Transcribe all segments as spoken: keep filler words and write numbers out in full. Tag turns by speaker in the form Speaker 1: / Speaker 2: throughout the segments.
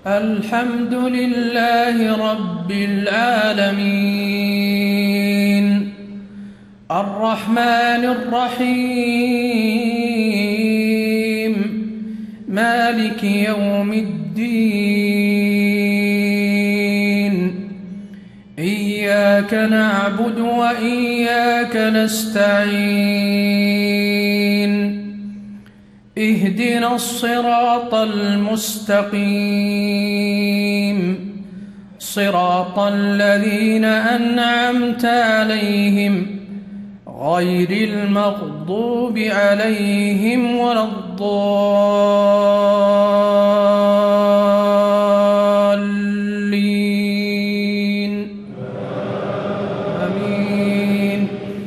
Speaker 1: الحمد لله رب العالمين الرحمن الرحيم مالك يوم الدين إياك نعبد وإياك نستعين اهدنا الصراط المستقيم صراط الذين أنعمت عليهم غير المغضوب عليهم ولا الضالين آمين.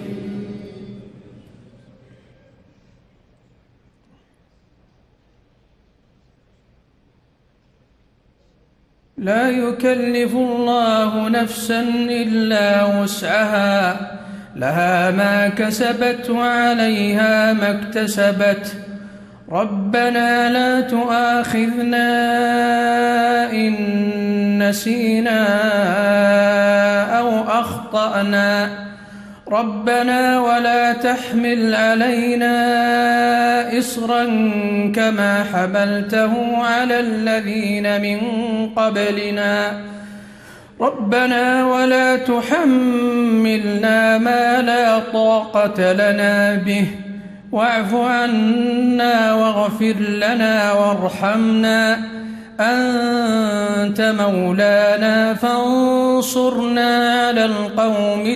Speaker 1: لا يكلف الله نفسا إلا وسعها لها ما كسبت وعليها ما اكتسبت ربنا لا تؤاخذنا إن نسينا أو أخطأنا ربنا ولا تحمل علينا إصرا كما حملته على الذين من قبلنا ربنا ولا تحملنا ما لا طاقة لنا به واعف عنا واغفر لنا وارحمنا أنت مولانا فانصرنا على القوم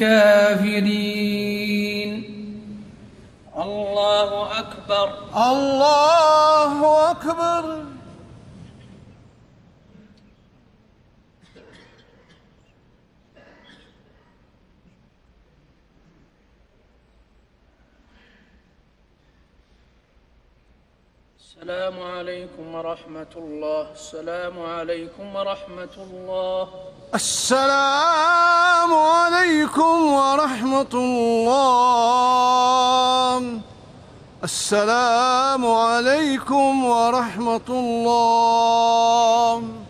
Speaker 1: الكافرين. الله أكبر.
Speaker 2: الله أكبر.
Speaker 1: السلام عليكم ورحمة الله. السلام عليكم ورحمة الله.
Speaker 2: السلام عليكم ورحمة الله. السلام عليكم ورحمة الله.